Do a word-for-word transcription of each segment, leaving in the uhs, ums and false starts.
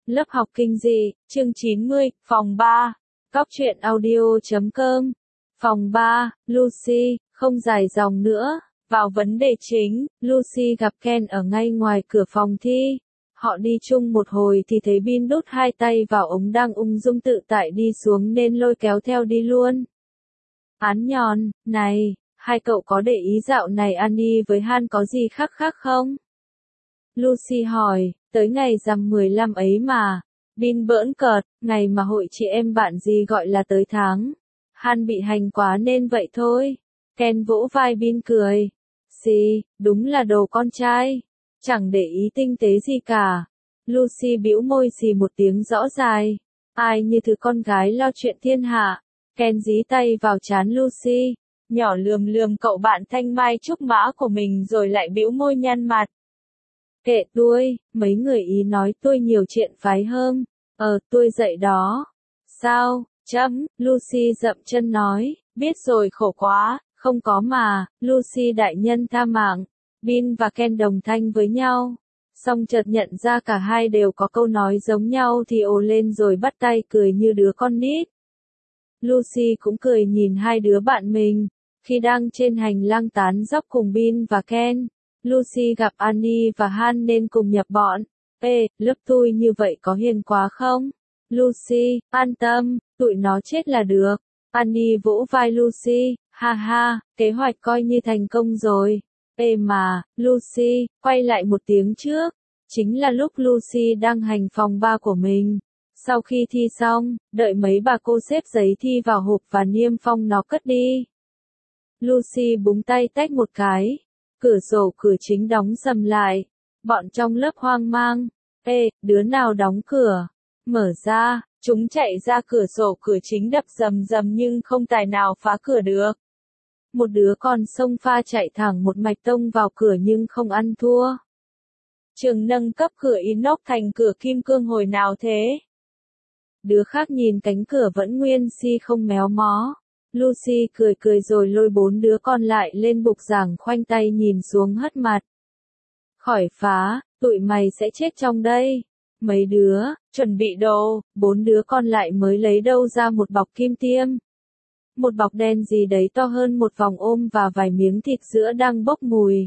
Lớp học kinh dị, chương chín mươi, phòng ba. Cóc truyện audio chấm com. Phòng ba, Lucy, không dài dòng nữa. Vào vấn đề chính, Lucy gặp Ken ở ngay ngoài cửa phòng thi. Họ đi chung một hồi thì thấy Bin đút hai tay vào ống đang ung dung tự tại đi xuống nên lôi kéo theo đi luôn. Án nhòn, này, hai cậu có để ý dạo này Annie với Han có gì khác khác không? Lucy hỏi, tới ngày rằm mười lăm ấy mà. Bin bỡn cợt, ngày mà hội chị em bạn gì gọi là tới tháng. Han bị hành quá nên vậy thôi. Ken vỗ vai Bin cười. Xì, đúng là đồ con trai. Chẳng để ý tinh tế gì cả. Lucy bĩu môi xì một tiếng rõ dài. Ai như thứ con gái lo chuyện thiên hạ. Ken dí tay vào trán Lucy. Nhỏ lườm lườm cậu bạn thanh mai trúc mã của mình rồi lại bĩu môi nhăn mặt. Kệ tôi, mấy người ý nói tôi nhiều chuyện phái hơn. Ờ, tôi dậy đó. Sao, chấm, Lucy dậm chân nói, biết rồi khổ quá, không có mà, Lucy đại nhân tha mạng. Bin và Ken đồng thanh với nhau. Xong chợt nhận ra cả hai đều có câu nói giống nhau thì ồ lên rồi bắt tay cười như đứa con nít. Lucy cũng cười nhìn hai đứa bạn mình. Khi đang trên hành lang tán dóc cùng Bin và Ken, Lucy gặp Annie và Han nên cùng nhập bọn. Ê, lớp tôi như vậy có hiền quá không? Lucy, an tâm, tụi nó chết là được. Annie vỗ vai Lucy, ha ha, kế hoạch coi như thành công rồi. Ê mà, Lucy, quay lại một tiếng trước. Chính là lúc Lucy đang hành phòng ba của mình. Sau khi thi xong, đợi mấy bà cô xếp giấy thi vào hộp và niêm phong nó cất đi. Lucy búng tay tách một cái. Cửa sổ cửa chính đóng sầm lại. Bọn trong lớp hoang mang. Ê, đứa nào đóng cửa? Mở ra, chúng chạy ra cửa sổ cửa chính đập rầm rầm nhưng không tài nào phá cửa được. Một đứa còn xông pha chạy thẳng một mạch tông vào cửa nhưng không ăn thua. Trường nâng cấp cửa inox thành cửa kim cương hồi nào thế? Đứa khác nhìn cánh cửa vẫn nguyên si không méo mó. Lucy cười cười rồi lôi bốn đứa còn lại lên bục giảng khoanh tay nhìn xuống hất mặt. Khỏi phá, tụi mày sẽ chết trong đây. Mấy đứa, chuẩn bị đồ, bốn đứa còn lại mới lấy đâu ra một bọc kim tiêm. Một bọc đen gì đấy to hơn một vòng ôm và vài miếng thịt sữa đang bốc mùi.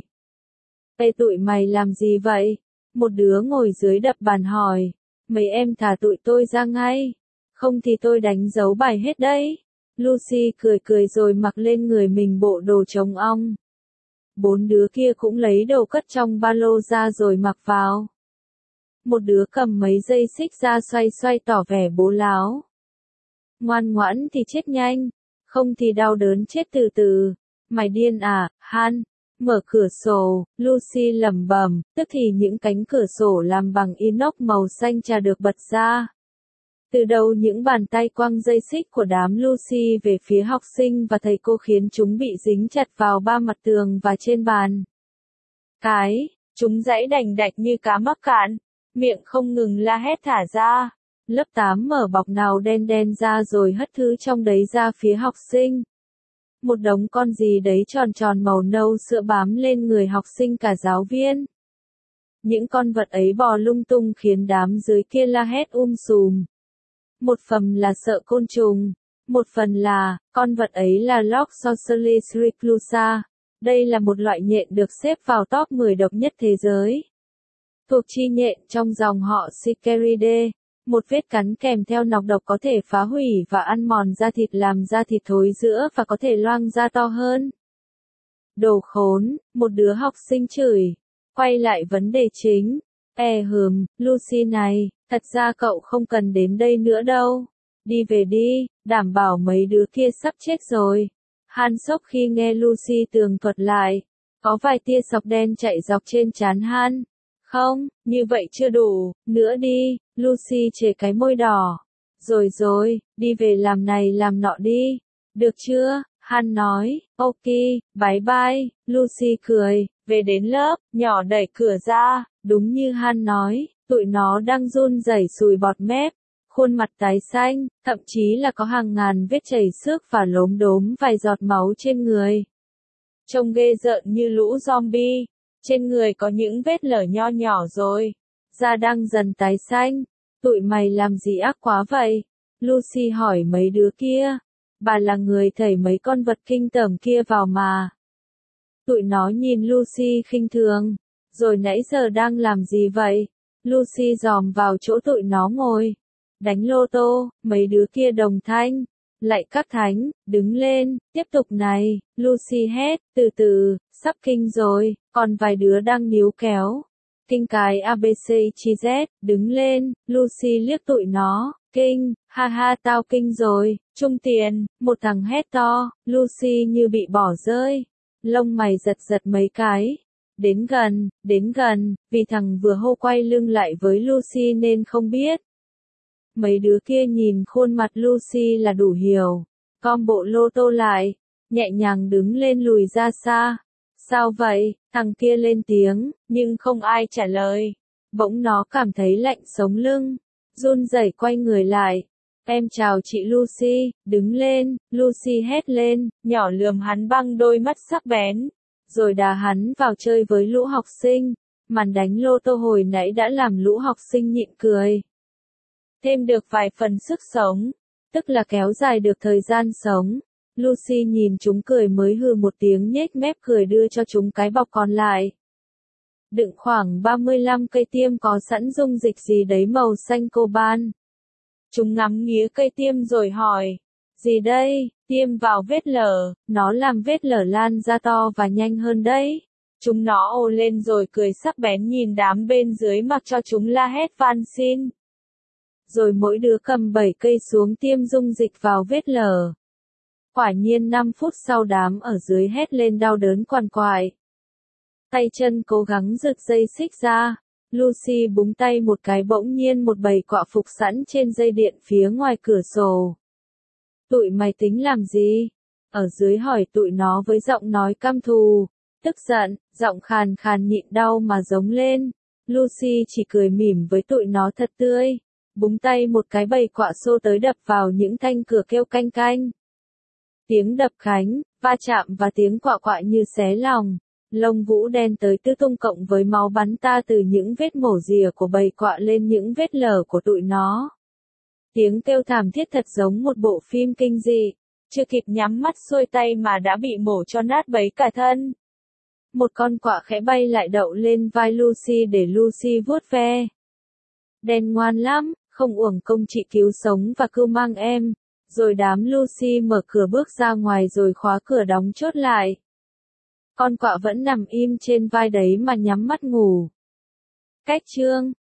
Ê tụi mày làm gì vậy? Một đứa ngồi dưới đập bàn hỏi. Mấy em thả tụi tôi ra ngay. Không thì tôi đánh dấu bài hết đấy. Lucy cười cười rồi mặc lên người mình bộ đồ chống ong. Bốn đứa kia cũng lấy đồ cất trong ba lô ra rồi mặc vào. Một đứa cầm mấy dây xích ra xoay xoay tỏ vẻ bố láo. Ngoan ngoãn thì chết nhanh, không thì đau đớn chết từ từ. Mày điên à, Han? Mở cửa sổ, Lucy lẩm bẩm, tức thì những cánh cửa sổ làm bằng inox màu xanh trà được bật ra. Từ đầu những bàn tay quăng dây xích của đám Lucy về phía học sinh và thầy cô khiến chúng bị dính chặt vào ba mặt tường và trên bàn. Cái, chúng giãy đành đạch như cá mắc cạn, miệng không ngừng la hét thả ra. Lớp tám mở bọc nào đen đen ra rồi hất thứ trong đấy ra phía học sinh. Một đống con gì đấy tròn tròn màu nâu sữa bám lên người học sinh cả giáo viên. Những con vật ấy bò lung tung khiến đám dưới kia la hét um sùm. Một phần là sợ côn trùng, một phần là, con vật ấy là Loxosceles reclusa. Đây là một loại nhện được xếp vào top mười độc nhất thế giới. Thuộc chi nhện trong dòng họ Sicariidae, một vết cắn kèm theo nọc độc có thể phá hủy và ăn mòn da thịt làm da thịt thối rữa và có thể loang ra to hơn. Đồ khốn, một đứa học sinh chửi. Quay lại vấn đề chính. E hừm, Lucy này, thật ra cậu không cần đến đây nữa đâu. Đi về đi, đảm bảo mấy đứa kia sắp chết rồi. Han sốc khi nghe Lucy tường thuật lại. Có vài tia sọc đen chạy dọc trên trán Han. Không, như vậy chưa đủ, nữa đi, Lucy chề cái môi đỏ. Rồi rồi, đi về làm này làm nọ đi. Được chưa? Han nói, ok, bye bye, Lucy cười, về đến lớp, nhỏ đẩy cửa ra, đúng như Han nói, tụi nó đang run rẩy sùi bọt mép, khuôn mặt tái xanh, thậm chí là có hàng ngàn vết chảy xước và lốm đốm vài giọt máu trên người. Trông ghê rợn như lũ zombie, trên người có những vết lở nho nhỏ rồi, da đang dần tái xanh, Tụi mày làm gì ác quá vậy? Lucy hỏi mấy đứa kia. Bà là người thảy mấy con vật kinh tởm kia vào mà. Tụi nó nhìn Lucy khinh thường. Rồi nãy giờ đang làm gì vậy? Lucy dòm vào chỗ tụi nó ngồi. Đánh lô tô, mấy đứa kia đồng thanh. Lạy các thánh, đứng lên, tiếp tục này, Lucy hét, từ từ, sắp kinh rồi, còn vài đứa đang níu kéo. Kinh cái a bê xê chi Z, đứng lên, Lucy liếc tụi nó, kinh, ha ha tao kinh rồi, trung tiền, một thằng hét to, Lucy như bị bỏ rơi. Lông mày giật giật mấy cái. Đến gần, đến gần, vì thằng vừa hô quay lưng lại với Lucy nên không biết. Mấy đứa kia nhìn khuôn mặt Lucy là đủ hiểu. Com bộ lô tô lại, nhẹ nhàng đứng lên lùi ra xa. Sao vậy? Thằng kia lên tiếng, nhưng không ai trả lời. Bỗng nó cảm thấy lạnh sống lưng, run rẩy quay người lại. Em chào chị Lucy, đứng lên, Lucy hét lên, nhỏ lườm hắn bằng đôi mắt sắc bén. Rồi đá hắn vào chơi với lũ học sinh. Màn đánh lô tô hồi nãy đã làm lũ học sinh nhịn cười. Thêm được vài phần sức sống, tức là kéo dài được thời gian sống. Lucy nhìn chúng cười mới hừ một tiếng nhếch mép cười đưa cho chúng cái bọc còn lại. Đựng khoảng ba mươi lăm cây tiêm có sẵn dung dịch gì đấy màu xanh coban. Chúng ngắm nghía cây tiêm rồi hỏi, gì đây? Tiêm vào vết lở, nó làm vết lở lan ra to và nhanh hơn đấy. Chúng nó ồ lên rồi cười sắc bén nhìn đám bên dưới mặc cho chúng la hét van xin. Rồi mỗi đứa cầm bảy cây xuống tiêm dung dịch vào vết lở. Quả nhiên năm phút sau đám ở dưới hét lên đau đớn quằn quại. Tay chân cố gắng giật dây xích ra. Lucy búng tay một cái bỗng nhiên một bầy quạ phục sẵn trên dây điện phía ngoài cửa sổ. Tụi mày tính làm gì? Ở dưới hỏi tụi nó với giọng nói căm thù, tức giận, giọng khàn khàn nhịn đau mà giống lên. Lucy chỉ cười mỉm với tụi nó thật tươi. Búng tay một cái bầy quạ xô tới đập vào những thanh cửa kêu canh canh. Tiếng đập khánh, va chạm và tiếng quạ quạ như xé lòng. Lông vũ đen tới tứ tung cộng với máu bắn ta từ những vết mổ rìa của bầy quạ lên những vết lở của tụi nó. Tiếng kêu thảm thiết thật giống một bộ phim kinh dị. Chưa kịp nhắm mắt xuôi tay mà đã bị mổ cho nát bấy cả thân. Một con quạ khẽ bay lại đậu lên vai Lucy để Lucy vuốt ve. Đen ngoan lắm, không uổng công chị cứu sống và cưu mang em. Rồi đám Lucy mở cửa bước ra ngoài rồi khóa cửa đóng chốt lại. Con quạ vẫn nằm im trên vai đấy mà nhắm mắt ngủ. Cách chương